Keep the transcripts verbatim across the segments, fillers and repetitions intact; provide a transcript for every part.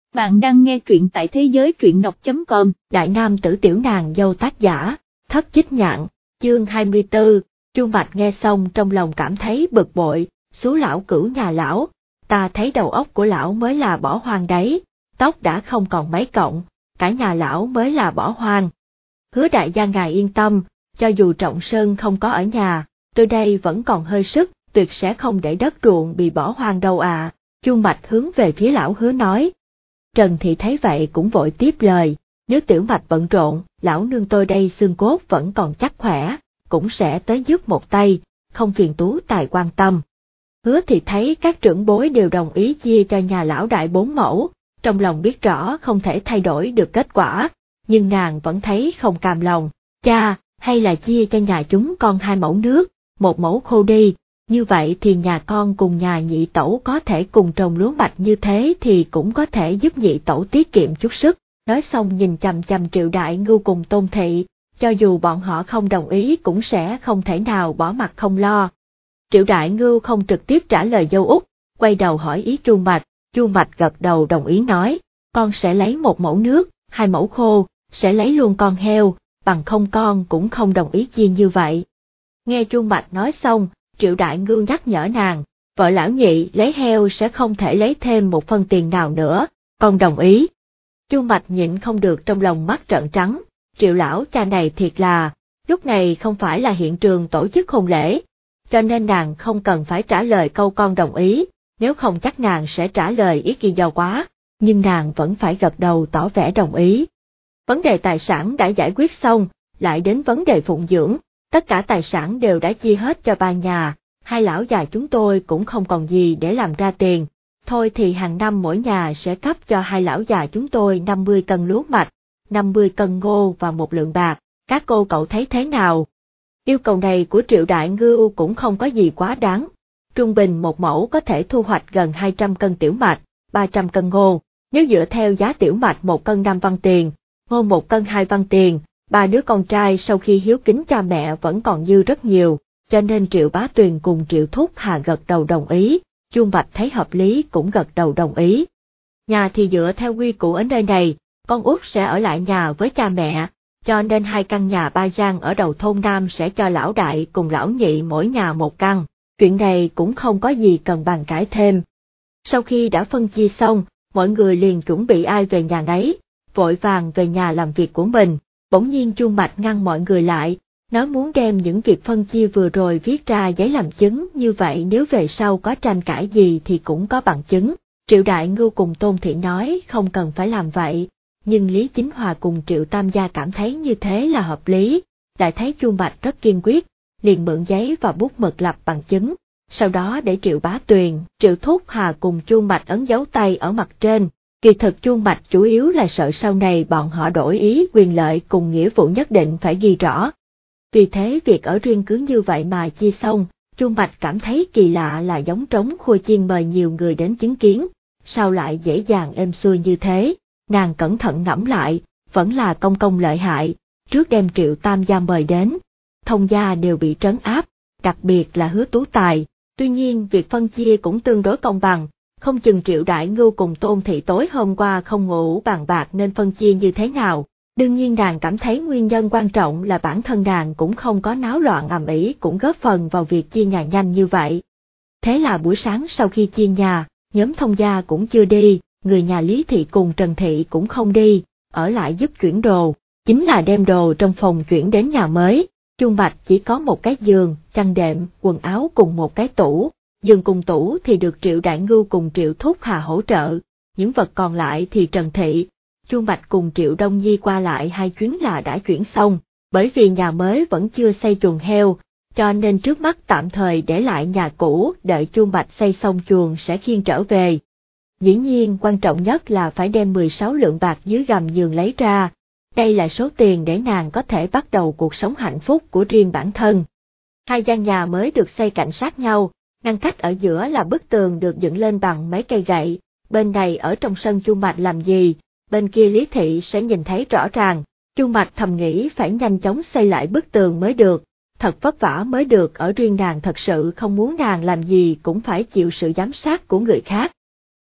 Bạn đang nghe truyện tại thế giới truyện đọc chấm com. Đại nam tử tiểu nàng dâu tác giả, Thất Chích Nhạn, chương hai mươi tư, Chu Mạch nghe xong trong lòng cảm thấy bực bội, xú lão cửu nhà lão, ta thấy đầu óc của lão mới là bỏ hoang đấy, tóc đã không còn mấy cọng, cả nhà lão mới là bỏ hoang. Hứa đại gia ngài yên tâm, cho dù Trọng Sơn không có ở nhà, tôi đây vẫn còn hơi sức, tuyệt sẽ không để đất ruộng bị bỏ hoang đâu à, Chu Mạch hướng về phía lão Hứa nói. Trần Thị thấy vậy cũng vội tiếp lời, nếu Tiểu Mạch bận rộn, lão nương tôi đây xương cốt vẫn còn chắc khỏe, cũng sẽ tới giúp một tay, không phiền Tú tài quan tâm. Hứa Thị thấy các trưởng bối đều đồng ý chia cho nhà lão đại bốn mẫu, trong lòng biết rõ không thể thay đổi được kết quả, nhưng nàng vẫn thấy không cam lòng, cha, hay là chia cho nhà chúng con hai mẫu nước, một mẫu khô đi. Như vậy thì nhà con cùng nhà nhị tẩu có thể cùng trồng lúa mạch như thế thì cũng có thể giúp nhị tẩu tiết kiệm chút sức. Nói xong nhìn chằm chằm Triệu Đại Ngưu cùng Tôn Thị, cho dù bọn họ không đồng ý cũng sẽ không thể nào bỏ mặt không lo. Triệu Đại Ngưu không trực tiếp trả lời dâu út, quay đầu hỏi ý Chu Mạch, Chu Mạch gật đầu đồng ý nói, con sẽ lấy một mẫu nước, hai mẫu khô, sẽ lấy luôn con heo, bằng không con cũng không đồng ý chia như vậy. Nghe Chu Mạch nói xong, Triệu Đại Ngưu nhắc nhở nàng, vợ lão nhị lấy heo sẽ không thể lấy thêm một phân tiền nào nữa, con đồng ý. Chu Mạch nhịn không được trong lòng mắt trợn trắng, Triệu lão cha này thiệt là, lúc này không phải là hiện trường tổ chức hôn lễ, cho nên nàng không cần phải trả lời câu con đồng ý, nếu không chắc nàng sẽ trả lời ý kỳ do quá, nhưng nàng vẫn phải gật đầu tỏ vẻ đồng ý. Vấn đề tài sản đã giải quyết xong, lại đến vấn đề phụng dưỡng. Tất cả tài sản đều đã chia hết cho ba nhà, hai lão già chúng tôi cũng không còn gì để làm ra tiền, thôi thì hàng năm mỗi nhà sẽ cấp cho hai lão già chúng tôi năm mươi cân lúa mạch, năm mươi cân ngô và một lượng bạc, các cô cậu thấy thế nào? Yêu cầu này của Triệu Đại Ngưu cũng không có gì quá đáng, trung bình một mẫu có thể thu hoạch gần hai trăm cân tiểu mạch, ba trăm cân ngô, nếu dựa theo giá tiểu mạch một cân năm văn tiền, ngô một cân hai văn tiền. Ba đứa con trai sau khi hiếu kính cha mẹ vẫn còn dư rất nhiều, cho nên Triệu Bá Tuyền cùng Triệu Thúc Hà gật đầu đồng ý, Chu Mạch thấy hợp lý cũng gật đầu đồng ý. Nhà thì dựa theo quy củ ở nơi này, con út sẽ ở lại nhà với cha mẹ, cho nên hai căn nhà ba gian ở đầu thôn Nam sẽ cho lão đại cùng lão nhị mỗi nhà một căn, chuyện này cũng không có gì cần bàn cãi thêm. Sau khi đã phân chia xong, mọi người liền chuẩn bị ai về nhà nấy, vội vàng về nhà làm việc của mình. Bỗng nhiên Chu Mạch ngăn mọi người lại, nói muốn đem những việc phân chia vừa rồi viết ra giấy làm chứng, như vậy nếu về sau có tranh cãi gì thì cũng có bằng chứng. Triệu Đại Ngưu cùng Tôn Thị nói không cần phải làm vậy, nhưng Lý Chính Hòa cùng Triệu Tam Gia cảm thấy như thế là hợp lý, lại thấy Chu Mạch rất kiên quyết, liền mượn giấy và bút mực lập bằng chứng, sau đó để Triệu Bá Tuyền, Triệu Thúc Hà cùng Chu Mạch ấn dấu tay ở mặt trên. Kỳ thực Chu Mạch chủ yếu là sợ sau này bọn họ đổi ý quyền lợi cùng nghĩa vụ nhất định phải ghi rõ. Vì thế việc ở riêng cứ như vậy mà chia xong, Chu Mạch cảm thấy kỳ lạ là giống trống khua chiên mời nhiều người đến chứng kiến, sao lại dễ dàng êm xuôi như thế, nàng cẩn thận ngẫm lại, vẫn là công công lợi hại, trước đem Triệu Tam Gia mời đến, thông gia đều bị trấn áp, đặc biệt là Hứa Tú Tài, tuy nhiên việc phân chia cũng tương đối công bằng. Không chừng Triệu Đại Ngưu cùng Tôn Thị tối hôm qua không ngủ bàn bạc nên phân chia như thế nào, đương nhiên nàng cảm thấy nguyên nhân quan trọng là bản thân nàng cũng không có náo loạn ầm ĩ cũng góp phần vào việc chia nhà nhanh như vậy. Thế là buổi sáng sau khi chia nhà, nhóm thông gia cũng chưa đi, người nhà Lý Thị cùng Trần Thị cũng không đi, ở lại giúp chuyển đồ, chính là đem đồ trong phòng chuyển đến nhà mới. Chu Mạch chỉ có một cái giường, chăn đệm, quần áo cùng một cái tủ. Giường cùng tủ thì được Triệu Đại Ngưu cùng Triệu Thúc Hà hỗ trợ, những vật còn lại thì Trần Thị, Chu Mạch cùng Triệu Đông Nhi qua lại hai chuyến là đã chuyển xong, bởi vì nhà mới vẫn chưa xây chuồng heo, cho nên trước mắt tạm thời để lại nhà cũ đợi Chu Mạch xây xong chuồng sẽ khiêng trở về. Dĩ nhiên quan trọng nhất là phải đem mười sáu lượng bạc dưới gầm giường lấy ra, đây là số tiền để nàng có thể bắt đầu cuộc sống hạnh phúc của riêng bản thân. Hai gian nhà mới được xây cạnh sát nhau. Ngăn cách ở giữa là bức tường được dựng lên bằng mấy cây gậy, bên này ở trong sân Chu Mạch làm gì, bên kia Lý Thị sẽ nhìn thấy rõ ràng, Chu Mạch thầm nghĩ phải nhanh chóng xây lại bức tường mới được, thật vất vả mới được ở riêng nàng thật sự không muốn nàng làm gì cũng phải chịu sự giám sát của người khác.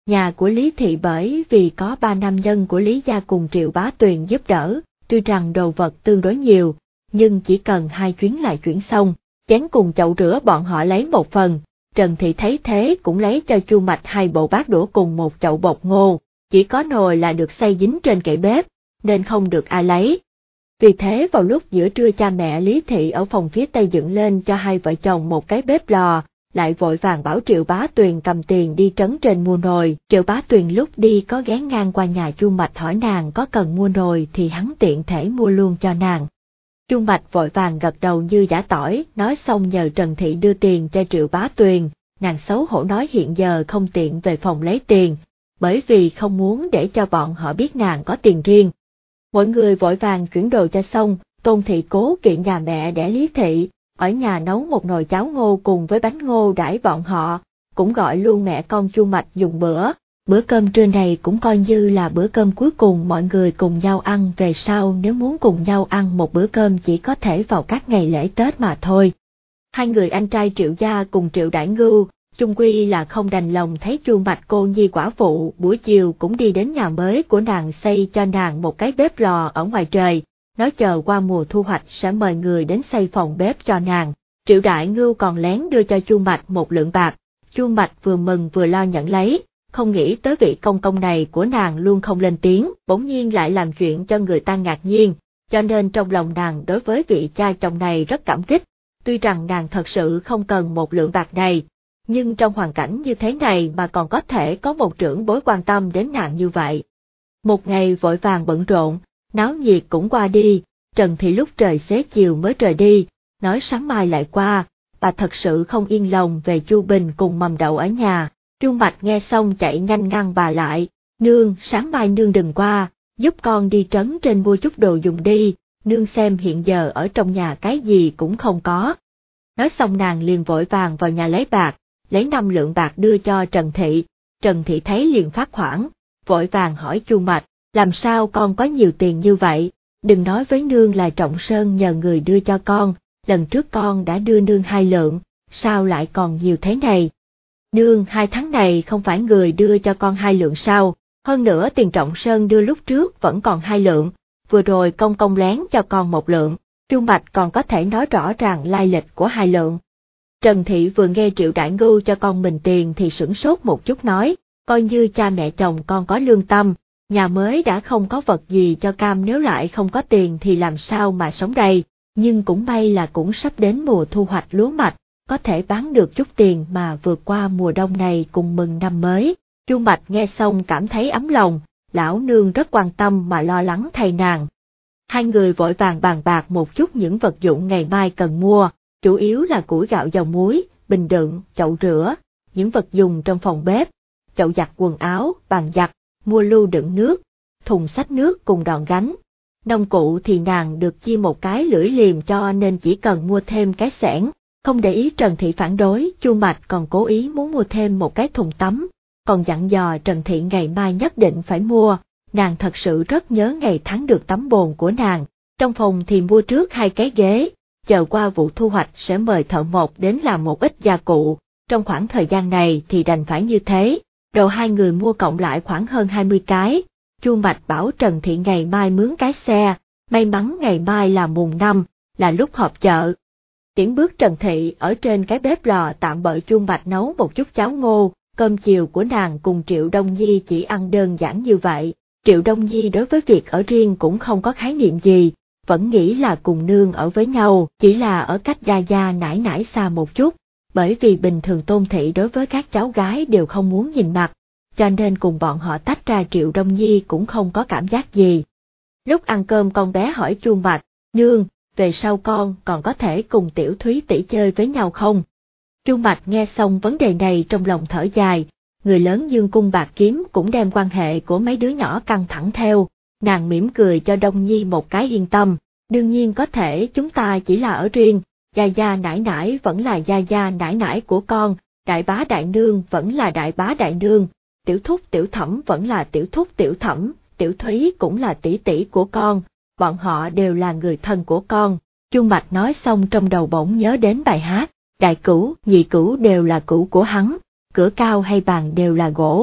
Nhà của Lý Thị bởi vì có ba nam nhân của Lý gia cùng Triệu Bá Tuyền giúp đỡ, tuy rằng đồ vật tương đối nhiều, nhưng chỉ cần hai chuyến lại chuyển xong, chén cùng chậu rửa bọn họ lấy một phần. Trần Thị thấy thế cũng lấy cho Chu Mạch hai bộ bát đũa cùng một chậu bột ngô, chỉ có nồi là được xây dính trên kệ bếp, nên không được ai lấy. Vì thế vào lúc giữa trưa cha mẹ Lý Thị ở phòng phía tây dựng lên cho hai vợ chồng một cái bếp lò, lại vội vàng bảo Triệu Bá Tuyền cầm tiền đi trấn trên mua nồi. Triệu Bá Tuyền lúc đi có ghé ngang qua nhà Chu Mạch hỏi nàng có cần mua nồi thì hắn tiện thể mua luôn cho nàng. Chu Mạch vội vàng gật đầu như giã tỏi, nói xong nhờ Trần Thị đưa tiền cho Triệu Bá Tuyền, nàng xấu hổ nói hiện giờ không tiện về phòng lấy tiền, bởi vì không muốn để cho bọn họ biết nàng có tiền riêng. Mọi người vội vàng chuyển đồ cho xong, Tôn Thị cố kiện nhà mẹ đẻ Lý Thị, ở nhà nấu một nồi cháo ngô cùng với bánh ngô đãi bọn họ, cũng gọi luôn mẹ con Chu Mạch dùng bữa. Bữa cơm trưa này cũng coi như là bữa cơm cuối cùng mọi người cùng nhau ăn, về sau nếu muốn cùng nhau ăn một bữa cơm chỉ có thể vào các ngày lễ Tết mà thôi. Hai người anh trai Triệu gia cùng Triệu Đại Ngưu, chung quy là không đành lòng thấy Chu Mạch cô nhi quả phụ, buổi chiều cũng đi đến nhà mới của nàng xây cho nàng một cái bếp lò ở ngoài trời, nói chờ qua mùa thu hoạch sẽ mời người đến xây phòng bếp cho nàng. Triệu Đại Ngưu còn lén đưa cho Chu Mạch một lượng bạc, Chu Mạch vừa mừng vừa lo nhận lấy, không nghĩ tới vị công công này của nàng luôn không lên tiếng, bỗng nhiên lại làm chuyện cho người ta ngạc nhiên, cho nên trong lòng nàng đối với vị cha chồng này rất cảm kích. Tuy rằng nàng thật sự không cần một lượng bạc này, nhưng trong hoàn cảnh như thế này mà còn có thể có một trưởng bối quan tâm đến nàng như vậy. Một ngày vội vàng bận rộn, náo nhiệt cũng qua đi, Trần Thị lúc trời xế chiều mới rời đi, nói sáng mai lại qua, bà thật sự không yên lòng về Chu Bình cùng Mầm Đậu ở nhà. Chu Mạch nghe xong chạy nhanh ngăn bà lại, nương, sáng mai nương đừng qua, giúp con đi trấn trên mua chút đồ dùng đi, nương xem hiện giờ ở trong nhà cái gì cũng không có. Nói xong nàng liền vội vàng vào nhà lấy bạc, lấy năm lượng bạc đưa cho Trần Thị, Trần Thị thấy liền phát hoảng, vội vàng hỏi Chu Mạch, làm sao con có nhiều tiền như vậy, đừng nói với nương là Trọng Sơn nhờ người đưa cho con, lần trước con đã đưa nương hai lượng, sao lại còn nhiều thế này? Nương, hai tháng này không phải người đưa cho con hai lượng sao, hơn nữa tiền Trọng Sơn đưa lúc trước vẫn còn hai lượng, vừa rồi công công lén cho con một lượng, Chu Mạch còn có thể nói rõ ràng lai lịch của hai lượng. Trần Thị vừa nghe Triệu Đại Ngưu cho con mình tiền thì sửng sốt một chút nói, coi như cha mẹ chồng con có lương tâm, nhà mới đã không có vật gì cho cam nếu lại không có tiền thì làm sao mà sống đây, nhưng cũng may là cũng sắp đến mùa thu hoạch lúa mạch, có thể bán được chút tiền mà vượt qua mùa đông này cùng mừng năm mới. Chu Mạch nghe xong cảm thấy ấm lòng, lão nương rất quan tâm mà lo lắng thay nàng. Hai người vội vàng bàn bạc một chút những vật dụng ngày mai cần mua, chủ yếu là củi gạo dầu muối, bình đựng, chậu rửa, những vật dùng trong phòng bếp, chậu giặt quần áo, bàn giặt, mua lu đựng nước, thùng xách nước cùng đòn gánh. Nông cụ thì nàng được chia một cái lưỡi liềm cho nên chỉ cần mua thêm cái xẻng. Không để ý Trần Thị phản đối, Chu Mạch còn cố ý muốn mua thêm một cái thùng tắm, còn dặn dò Trần Thị ngày mai nhất định phải mua, nàng thật sự rất nhớ ngày tháng được tắm bồn của nàng. Trong phòng thì mua trước hai cái ghế, chờ qua vụ thu hoạch sẽ mời thợ mộc đến làm một ít gia cụ, trong khoảng thời gian này thì đành phải như thế, đồ hai người mua cộng lại khoảng hơn hai mươi cái. Chu Mạch bảo Trần Thị ngày mai mướn cái xe, may mắn ngày mai là mùng năm, là lúc họp chợ. Tiễn bước Trần Thị ở trên cái bếp lò tạm bợ Chu Mạch nấu một chút cháo ngô, cơm chiều của nàng cùng Triệu Đông Nhi chỉ ăn đơn giản như vậy. Triệu Đông Nhi đối với việc ở riêng cũng không có khái niệm gì, vẫn nghĩ là cùng nương ở với nhau, chỉ là ở cách gia gia nải nải xa một chút, bởi vì bình thường Tôn Thị đối với các cháu gái đều không muốn nhìn mặt, cho nên cùng bọn họ tách ra Triệu Đông Nhi cũng không có cảm giác gì. Lúc ăn cơm con bé hỏi Chu Mạch, nương, về sau con còn có thể cùng Tiểu Thúy tỷ chơi với nhau không? Chu Mạch nghe xong vấn đề này trong lòng thở dài, người lớn dương cung bạc kiếm cũng đem quan hệ của mấy đứa nhỏ căng thẳng theo, nàng mỉm cười cho Đông Nhi một cái yên tâm, đương nhiên có thể chúng ta chỉ là ở riêng, gia gia nải nải vẫn là gia gia nải nải của con, đại bá đại nương vẫn là đại bá đại nương, tiểu thúc tiểu thẩm vẫn là tiểu thúc tiểu thẩm, Tiểu Thúy cũng là tỷ tỷ của con, bọn họ đều là người thân của con. Chu Mạch nói xong trong đầu bỗng nhớ đến bài hát, đại cửu, nhị cửu đều là cửu của hắn, cửa cao hay bàn đều là gỗ,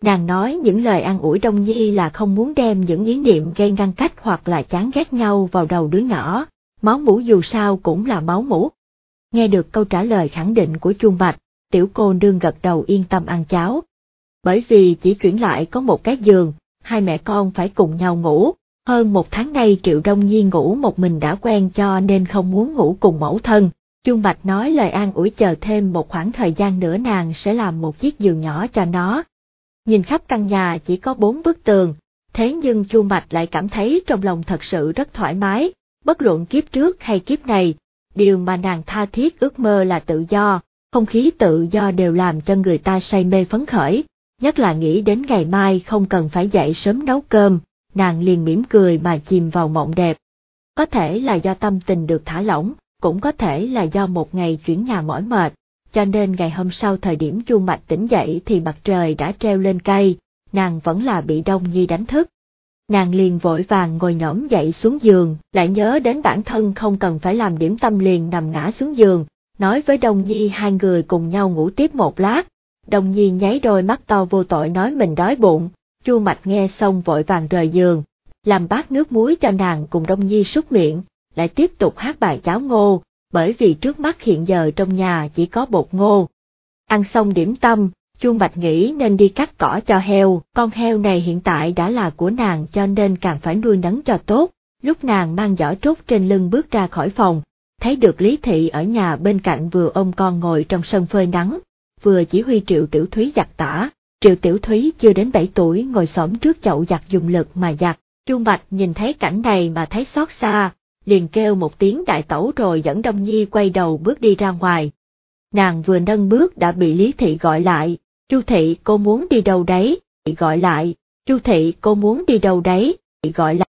Nàng nói những lời an ủi Đông Nhi là không muốn đem những ý niệm gây ngăn cách hoặc là chán ghét nhau vào đầu đứa nhỏ, máu mủ dù sao cũng là máu mủ. Nghe được câu trả lời khẳng định của Chuông Bạch, tiểu cô nương gật đầu yên tâm ăn cháo. Bởi vì chỉ chuyển lại có một cái giường, hai mẹ con phải cùng nhau ngủ, hơn một tháng nay Triệu Đông Nhi ngủ một mình đã quen cho nên không muốn ngủ cùng mẫu thân. Chuông Bạch nói lời an ủi chờ thêm một khoảng thời gian nữa nàng sẽ làm một chiếc giường nhỏ cho nó. Nhìn khắp căn nhà chỉ có bốn bức tường, thế nhưng Chuông Bạch lại cảm thấy trong lòng thật sự rất thoải mái, bất luận kiếp trước hay kiếp này, điều mà nàng tha thiết ước mơ là tự do, không khí tự do đều làm cho người ta say mê phấn khởi, nhất là nghĩ đến ngày mai không cần phải dậy sớm nấu cơm, nàng liền mỉm cười mà chìm vào mộng đẹp. Có thể là do tâm tình được thả lỏng, cũng có thể là do một ngày chuyển nhà mỏi mệt, cho nên ngày hôm sau thời điểm Chuông Bạch tỉnh dậy thì mặt trời đã treo lên cây, nàng vẫn là bị Đông Nhi đánh thức. Nàng liền vội vàng ngồi nhổm dậy xuống giường, lại nhớ đến bản thân không cần phải làm điểm tâm liền nằm ngã xuống giường, nói với Đông Nhi hai người cùng nhau ngủ tiếp một lát. Đông Nhi nháy đôi mắt to vô tội nói mình đói bụng, Chuông Bạch nghe xong vội vàng rời giường, làm bát nước muối cho nàng cùng Đông Nhi súc miệng, lại tiếp tục hát bài cháo ngô, bởi vì trước mắt hiện giờ trong nhà chỉ có bột ngô. Ăn xong điểm tâm, Chuông Bạch nghĩ nên đi cắt cỏ cho heo, con heo này hiện tại đã là của nàng cho nên càng phải nuôi nấng cho tốt. Lúc nàng mang giỏ trúc trên lưng bước ra khỏi phòng, thấy được Lý Thị ở nhà bên cạnh vừa ôm con ngồi trong sân phơi nắng, vừa chỉ huy Triệu Tiểu Thúy giặt tả. Triệu Tiểu Thúy chưa đến bảy tuổi ngồi xổm trước chậu giặt dùng lực mà giặt. Chuông Bạch nhìn thấy cảnh này mà thấy xót xa, liền kêu một tiếng đại tẩu rồi dẫn Đông Nhi quay đầu bước đi ra ngoài. Nàng vừa nâng bước đã bị Lý Thị gọi lại, Chu Thị cô muốn đi đâu đấy, gọi lại, Chu Thị cô muốn đi đâu đấy, gọi lại.